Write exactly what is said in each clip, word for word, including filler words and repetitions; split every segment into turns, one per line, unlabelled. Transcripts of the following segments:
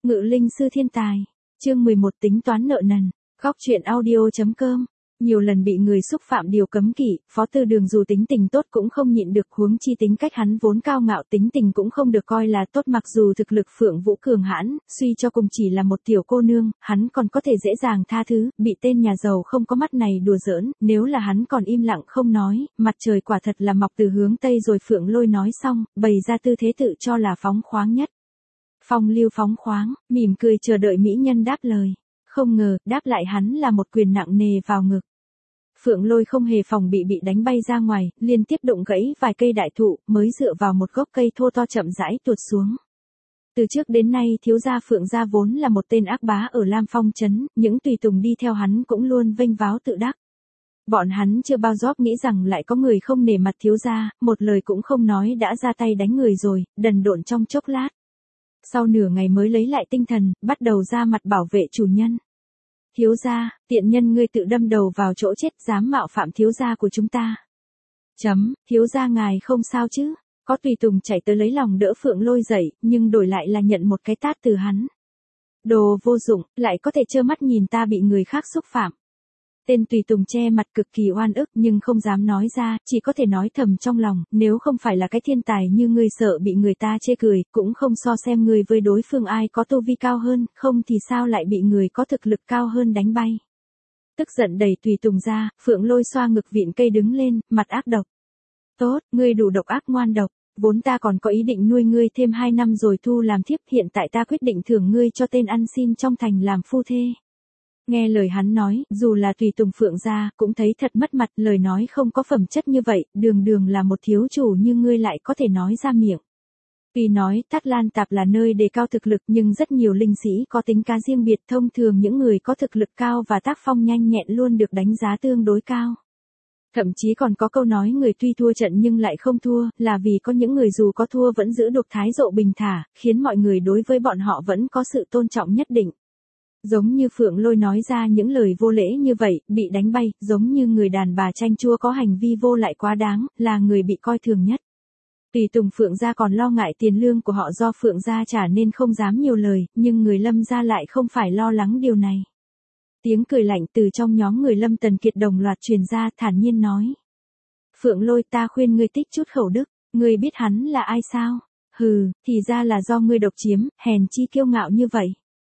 Ngự linh sư thiên tài. Chương mười một tính toán nợ nần. Góc truyện audio.com. Nhiều lần bị người xúc phạm điều cấm kỵ, Phó Tư Đường dù tính tình tốt cũng không nhịn được, huống chi tính cách hắn vốn cao ngạo, tính tình cũng không được coi là tốt, mặc dù thực lực Phượng Vũ cường hãn, suy cho cùng chỉ là một tiểu cô nương, hắn còn có thể dễ dàng tha thứ, bị tên nhà giàu không có mắt này đùa giỡn, nếu là hắn còn im lặng không nói, mặt trời quả thật là mọc từ hướng Tây rồi. Phượng Lôi nói xong, bày ra tư thế tự cho là phóng khoáng nhất. Phong lưu phóng khoáng, mỉm cười chờ đợi mỹ nhân đáp lời. Không ngờ, đáp lại hắn là một quyền nặng nề vào ngực. Phượng Lôi không hề phòng bị bị đánh bay ra ngoài, liên tiếp đụng gãy vài cây đại thụ, mới dựa vào một gốc cây thô to chậm rãi tuột xuống. Từ trước đến nay thiếu gia Phượng gia vốn là một tên ác bá ở Lam Phong trấn, những tùy tùng đi theo hắn cũng luôn vênh váo tự đắc. Bọn hắn chưa bao giờ nghĩ rằng lại có người không nể mặt thiếu gia, một lời cũng không nói đã ra tay đánh người rồi, đần độn trong chốc lát. Sau nửa ngày mới lấy lại tinh thần, bắt đầu ra mặt bảo vệ chủ nhân. Thiếu gia, tiện nhân ngươi tự đâm đầu vào chỗ chết, dám mạo phạm thiếu gia của chúng ta. Chấm, thiếu gia ngài không sao chứ? Có tùy tùng chạy tới lấy lòng đỡ Phượng Lôi dậy, nhưng đổi lại là nhận một cái tát từ hắn. Đồ vô dụng, lại có thể trơ mắt nhìn ta bị người khác xúc phạm. Tên tùy tùng che mặt cực kỳ oan ức nhưng không dám nói ra, chỉ có thể nói thầm trong lòng, nếu không phải là cái thiên tài như ngươi sợ bị người ta chê cười, cũng không so xem ngươi với đối phương ai có tu vi cao hơn, không thì sao lại bị người có thực lực cao hơn đánh bay. Tức giận đẩy tùy tùng ra, Phượng Lôi xoa ngực vịn cây đứng lên, mặt ác độc. Tốt, ngươi đủ độc ác ngoan độc, vốn ta còn có ý định nuôi ngươi thêm hai năm rồi thu làm thiếp, hiện tại ta quyết định thưởng ngươi cho tên ăn xin trong thành làm phu thê. Nghe lời hắn nói, dù là tùy tùng Phượng gia, cũng thấy thật mất mặt, lời nói không có phẩm chất như vậy, đường đường là một thiếu chủ như ngươi lại có thể nói ra miệng. Tuy nói Tát Lan Tạp là nơi đề cao thực lực nhưng rất nhiều linh sĩ có tính cá riêng biệt, thông thường những người có thực lực cao và tác phong nhanh nhẹn luôn được đánh giá tương đối cao. Thậm chí còn có câu nói người tuy thua trận nhưng lại không thua, là vì có những người dù có thua vẫn giữ được thái độ bình thả, khiến mọi người đối với bọn họ vẫn có sự tôn trọng nhất định. Giống như Phượng Lôi nói ra những lời vô lễ như vậy, bị đánh bay, giống như người đàn bà chanh chua có hành vi vô lại quá đáng, là người bị coi thường nhất. Tùy tùng Phượng gia còn lo ngại tiền lương của họ do Phượng gia trả nên không dám nhiều lời, nhưng người Lâm gia lại không phải lo lắng điều này. Tiếng cười lạnh từ trong nhóm người Lâm Tần Kiệt đồng loạt truyền ra, thản nhiên nói. Phượng Lôi, ta khuyên ngươi tích chút khẩu đức, ngươi biết hắn là ai sao? Hừ, thì ra là do ngươi độc chiếm, hèn chi kiêu ngạo như vậy.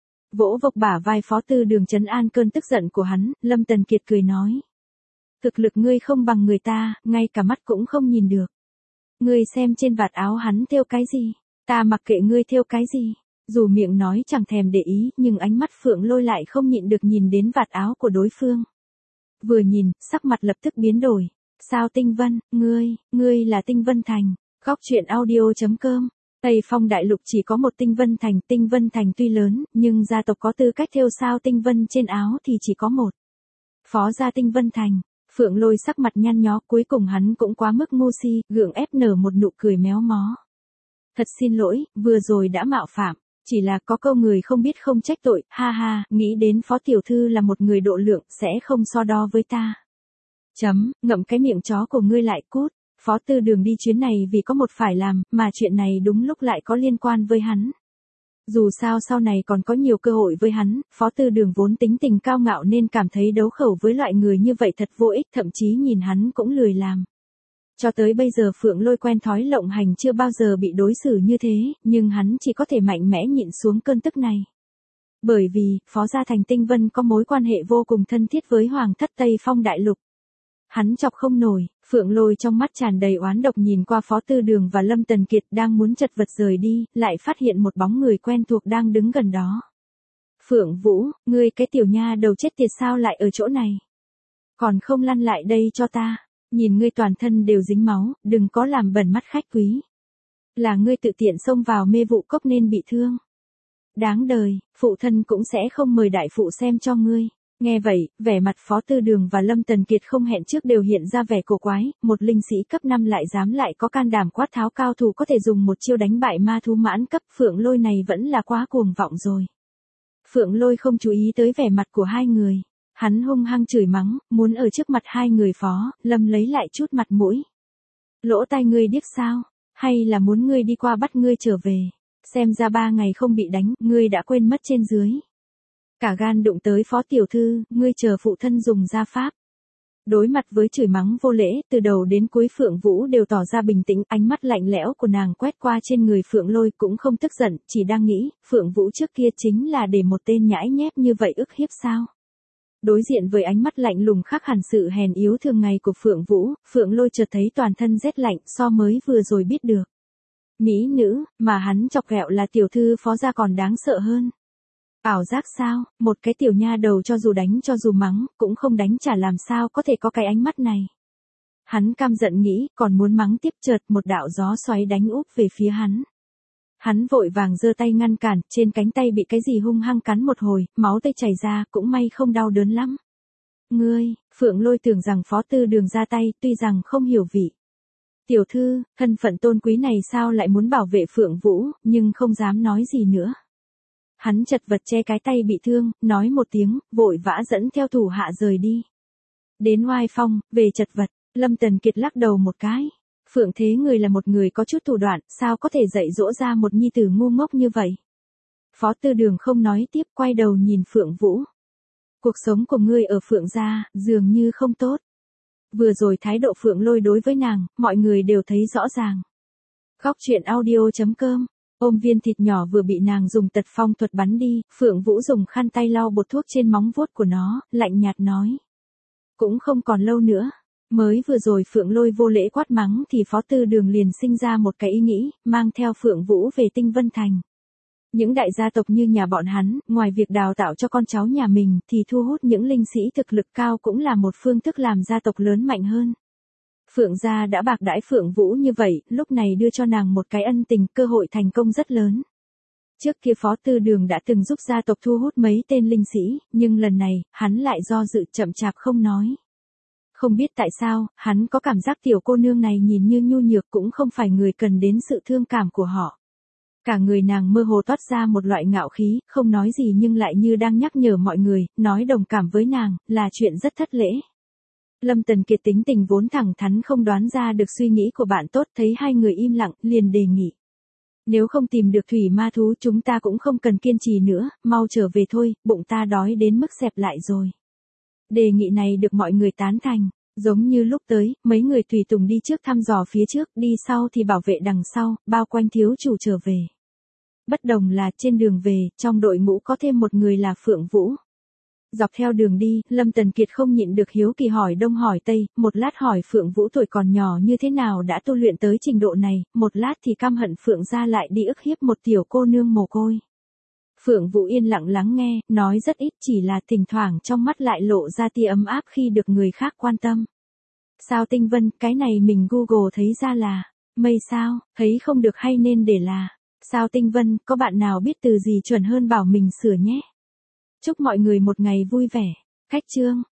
Vỗ vộc bả vai Phó Tư Đường trấn an cơn tức giận của hắn, Lâm Tần Kiệt cười nói. Thực lực ngươi không bằng người ta, ngay cả mắt cũng không nhìn được. Ngươi xem trên vạt áo hắn thêu cái gì, ta mặc kệ ngươi thêu cái gì. Dù miệng nói chẳng thèm để ý, nhưng ánh mắt Phượng Lôi lại không nhịn được nhìn đến vạt áo của đối phương. Vừa nhìn, sắc mặt lập tức biến đổi. Sao Tinh Vân, ngươi, ngươi là Tinh Vân Thành. Góc truyện audio.com. Tây Phong đại lục chỉ có một Tinh Vân Thành, Tinh Vân Thành tuy lớn, nhưng gia tộc có tư cách thêu sao Tinh Vân trên áo thì chỉ có một. Phó gia Tinh Vân Thành. Phượng Lôi sắc mặt nhăn nhó, cuối cùng hắn cũng quá mức ngu si, gượng ép nở một nụ cười méo mó. Thật xin lỗi, vừa rồi đã mạo phạm, chỉ là có câu người không biết không trách tội, ha ha, nghĩ đến Phó tiểu thư là một người độ lượng, sẽ không so đo với ta. Chấm, ngậm cái miệng chó của ngươi lại cút. Phó Tư Đường đi chuyến này vì có một phải làm, mà chuyện này đúng lúc lại có liên quan với hắn. Dù sao sau này còn có nhiều cơ hội với hắn, Phó Tư Đường vốn tính tình cao ngạo nên cảm thấy đấu khẩu với loại người như vậy thật vô ích, thậm chí nhìn hắn cũng lười làm. Cho tới bây giờ Phượng Lôi quen thói lộng hành chưa bao giờ bị đối xử như thế, nhưng hắn chỉ có thể mạnh mẽ nhịn xuống cơn tức này. Bởi vì, Phó gia thành Tinh Vân có mối quan hệ vô cùng thân thiết với Hoàng thất Tây Phong đại lục. Hắn chọc không nổi, Phượng Lôi trong mắt tràn đầy oán độc nhìn qua Phó Tư Đường và Lâm Tần Kiệt đang muốn chật vật rời đi, lại phát hiện một bóng người quen thuộc đang đứng gần đó. Phượng Vũ, ngươi cái tiểu nha đầu chết tiệt sao lại ở chỗ này? Còn không lăn lại đây cho ta, nhìn ngươi toàn thân đều dính máu, đừng có làm bẩn mắt khách quý. Là ngươi tự tiện xông vào mê vụ cốc nên bị thương. Đáng đời, phụ thân cũng sẽ không mời đại phụ xem cho ngươi. Nghe vậy, vẻ mặt Phó Tư Đường và Lâm Tần Kiệt không hẹn trước đều hiện ra vẻ cổ quái, một linh sĩ cấp năm lại dám lại có can đảm quát tháo cao thủ có thể dùng một chiêu đánh bại ma thú mãn cấp, Phượng Lôi này vẫn là quá cuồng vọng rồi. Phượng Lôi không chú ý tới vẻ mặt của hai người, hắn hung hăng chửi mắng, muốn ở trước mặt hai người Phó, Lâm lấy lại chút mặt mũi. Lỗ tai ngươi điếc sao, hay là muốn ngươi đi qua bắt ngươi trở về? Xem ra ba ngày không bị đánh, ngươi đã quên mất trên dưới. Cả gan đụng tới phó tiểu thư, ngươi chờ phụ thân dùng gia pháp. Đối mặt với chửi mắng vô lễ, từ đầu đến cuối Phượng Vũ đều tỏ ra bình tĩnh, ánh mắt lạnh lẽo của nàng quét qua trên người Phượng Lôi cũng không tức giận, chỉ đang nghĩ, Phượng Vũ trước kia chính là để một tên nhãi nhép như vậy ức hiếp sao. Đối diện với ánh mắt lạnh lùng khác hẳn sự hèn yếu thường ngày của Phượng Vũ, Phượng Lôi chợt thấy toàn thân rét lạnh so mới vừa rồi biết được. Mỹ nữ, mà hắn chọc ghẹo là tiểu thư phó gia còn đáng sợ hơn. Ảo giác sao, một cái tiểu nha đầu cho dù đánh cho dù mắng, cũng không đánh trả làm sao có thể có cái ánh mắt này. Hắn căm giận nghĩ, còn muốn mắng tiếp chợt một đạo gió xoáy đánh úp về phía hắn. Hắn vội vàng giơ tay ngăn cản, trên cánh tay bị cái gì hung hăng cắn một hồi, máu tươi chảy ra, cũng may không đau đớn lắm. Ngươi, Phượng Lôi tưởng rằng phó tư đường ra tay, tuy rằng không hiểu vị. Tiểu thư, thân phận tôn quý này sao lại muốn bảo vệ Phượng Vũ, nhưng không dám nói gì nữa. Hắn chật vật che cái tay bị thương, nói một tiếng, vội vã dẫn theo thủ hạ rời đi. Đến Oai Phong, về chật vật, Lâm Tần Kiệt lắc đầu một cái. Phượng Thế Người là một người có chút thủ đoạn, sao có thể dạy dỗ ra một nhi tử ngu ngốc như vậy. Phó Tư Đường không nói tiếp, quay đầu nhìn Phượng Vũ. Cuộc sống của ngươi ở Phượng gia, dường như không tốt. Vừa rồi thái độ Phượng Lôi đối với nàng, mọi người đều thấy rõ ràng. Góc truyện audio chấm com. Ôm viên thịt nhỏ vừa bị nàng dùng tật phong thuật bắn đi, Phượng Vũ dùng khăn tay lau bột thuốc trên móng vuốt của nó, lạnh nhạt nói. Cũng không còn lâu nữa. Mới vừa rồi Phượng Lôi vô lễ quát mắng thì Phó Tư Đường liền sinh ra một cái ý nghĩ, mang theo Phượng Vũ về Tinh Vân Thành. Những đại gia tộc như nhà bọn hắn, ngoài việc đào tạo cho con cháu nhà mình thì thu hút những linh sĩ thực lực cao cũng là một phương thức làm gia tộc lớn mạnh hơn. Phượng gia đã bạc đãi Phượng Vũ như vậy, lúc này đưa cho nàng một cái ân tình, cơ hội thành công rất lớn. Trước kia Phó Tư Đường đã từng giúp gia tộc thu hút mấy tên linh sĩ, nhưng lần này, hắn lại do dự chậm chạp không nói. Không biết tại sao, hắn có cảm giác tiểu cô nương này nhìn như nhu nhược cũng không phải người cần đến sự thương cảm của họ. Cả người nàng mơ hồ toát ra một loại ngạo khí, không nói gì nhưng lại như đang nhắc nhở mọi người, nói đồng cảm với nàng, là chuyện rất thất lễ. Lâm Tần Kiệt tính tình vốn thẳng thắn không đoán ra được suy nghĩ của bạn tốt, thấy hai người im lặng, liền đề nghị. Nếu không tìm được thủy ma thú chúng ta cũng không cần kiên trì nữa, mau trở về thôi, bụng ta đói đến mức xẹp lại rồi. Đề nghị này được mọi người tán thành, giống như lúc tới, mấy người tùy tùng đi trước thăm dò phía trước, đi sau thì bảo vệ đằng sau, bao quanh thiếu chủ trở về. Bất đồng là trên đường về, trong đội ngũ có thêm một người là Phượng Vũ. Dọc theo đường đi, Lâm Tần Kiệt không nhịn được hiếu kỳ hỏi đông hỏi tây, một lát hỏi Phượng Vũ tuổi còn nhỏ như thế nào đã tu luyện tới trình độ này, một lát thì căm hận Phượng gia lại đi ức hiếp một tiểu cô nương mồ côi. Phượng Vũ yên lặng lắng nghe, nói rất ít, chỉ là thỉnh thoảng trong mắt lại lộ ra tia ấm áp khi được người khác quan tâm. Sao Tinh Vân, cái này mình Google thấy ra là, mây sao, thấy không được hay nên để là, sao Tinh Vân, có bạn nào biết từ gì chuẩn hơn bảo mình sửa nhé. Chúc mọi người một ngày vui vẻ. Khách chương.